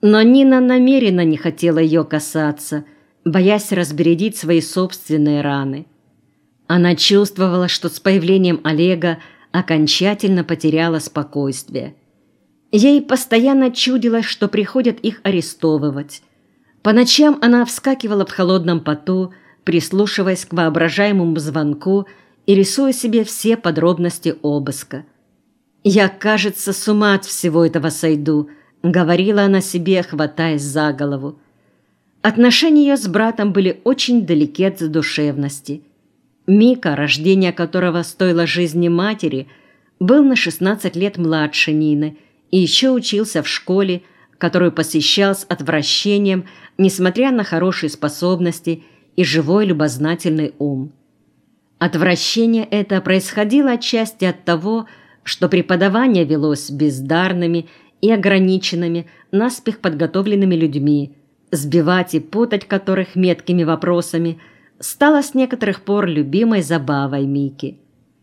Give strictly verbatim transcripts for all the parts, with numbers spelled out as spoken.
Но Нина намеренно не хотела ее касаться, боясь разбередить свои собственные раны. Она чувствовала, что с появлением Олега окончательно потеряла спокойствие. Ей постоянно чудилось, что приходят их арестовывать. По ночам она вскакивала в холодном поту, прислушиваясь к воображаемому звонку и рисуя себе все подробности обыска. «Я, кажется, с ума от всего этого сойду», — говорила она себе, хватаясь за голову. Отношения ее с братом были очень далеки от задушевности. Мика, рождение которого стоило жизни матери, был на шестнадцать лет младше Нины и еще учился в школе, которую посещал с отвращением, несмотря на хорошие способности и живой любознательный ум. Отвращение это происходило отчасти от того, что преподавание велось бездарными и ограниченными, наспех подготовленными людьми, сбивать и путать которых меткими вопросами стало с некоторых пор любимой забавой Мики.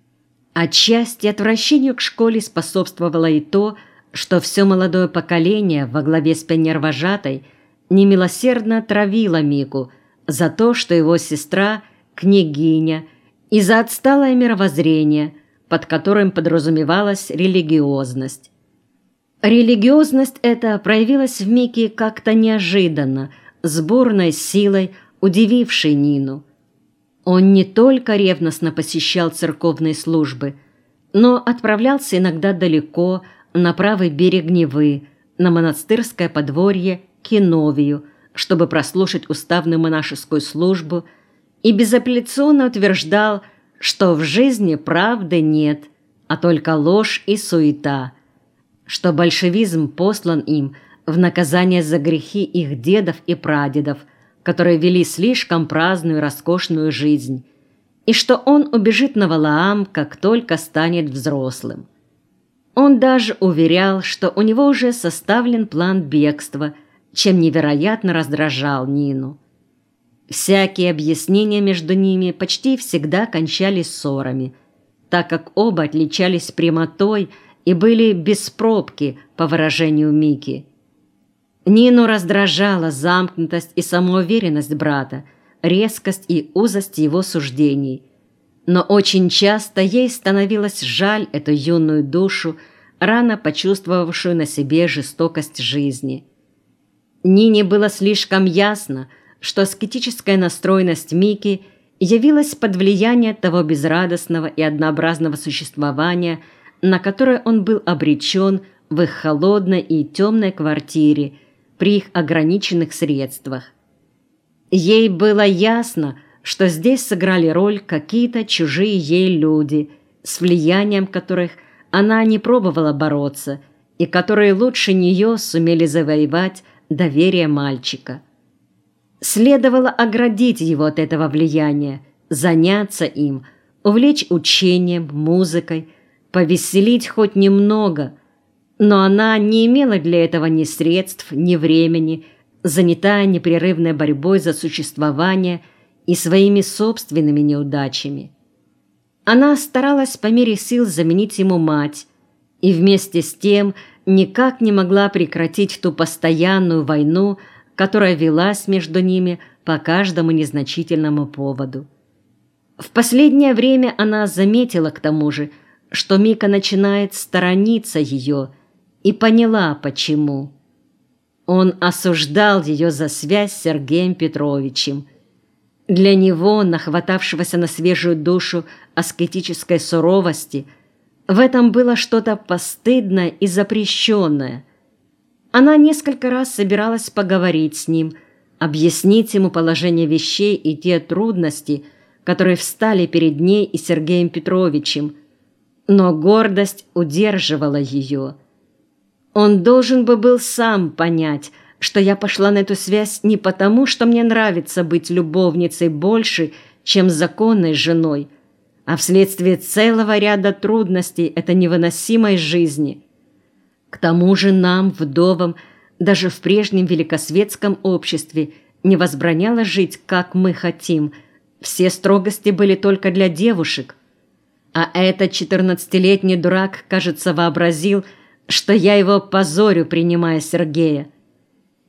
Отчасти отвращению к школе способствовало и то, что все молодое поколение во главе с пионервожатой немилосердно травило Мику за то, что его сестра – княгиня, и за отсталое мировоззрение, под которым подразумевалась религиозность. Религиозность эта проявилась в Мике как-то неожиданно, с бурной силой, удивившей Нину. Он не только ревностно посещал церковные службы, но отправлялся иногда далеко, на правый берег Невы, на монастырское подворье Киновию, чтобы прослушать уставную монашескую службу, и безапелляционно утверждал, что в жизни правды нет, а только ложь и суета, что большевизм послан им в наказание за грехи их дедов и прадедов, которые вели слишком праздную и роскошную жизнь, и что он убежит на Валаам, как только станет взрослым. Он даже уверял, что у него уже составлен план бегства, чем невероятно раздражал Нину. Всякие объяснения между ними почти всегда кончались ссорами, так как оба отличались прямотой и были без пробки, по выражению Мики. Нину раздражала замкнутость и самоуверенность брата, резкость и узость его суждений. Но очень часто ей становилось жаль эту юную душу, рано почувствовавшую на себе жестокость жизни. Нине было слишком ясно, что аскетическая настроенность Мики явилась под влиянием того безрадостного и однообразного существования, на которое он был обречен в их холодной и темной квартире при их ограниченных средствах. Ей было ясно, что здесь сыграли роль какие-то чужие ей люди, с влиянием которых она не пробовала бороться и которые лучше нее сумели завоевать доверие мальчика. Следовало оградить его от этого влияния, заняться им, увлечь учением, музыкой, повеселить хоть немного, но она не имела для этого ни средств, ни времени, занятая непрерывной борьбой за существование и своими собственными неудачами. Она старалась по мере сил заменить ему мать и вместе с тем никак не могла прекратить ту постоянную войну, которая велась между ними по каждому незначительному поводу. В последнее время она заметила к тому же, что Мика начинает сторониться ее, и поняла, почему. Он осуждал ее за связь с Сергеем Петровичем. Для него, нахватавшегося на свежую душу аскетической суровости, в этом было что-то постыдное и запрещенное. Она несколько раз собиралась поговорить с ним, объяснить ему положение вещей и те трудности, которые встали перед ней и Сергеем Петровичем, но гордость удерживала ее. Он должен бы был сам понять, что я пошла на эту связь не потому, что мне нравится быть любовницей больше, чем законной женой, а вследствие целого ряда трудностей этой невыносимой жизни. К тому же нам, вдовам, даже в прежнем великосветском обществе не возбраняло жить, как мы хотим. Все строгости были только для девушек. А этот четырнадцатилетний дурак, кажется, вообразил, что я его позорю, принимая Сергея.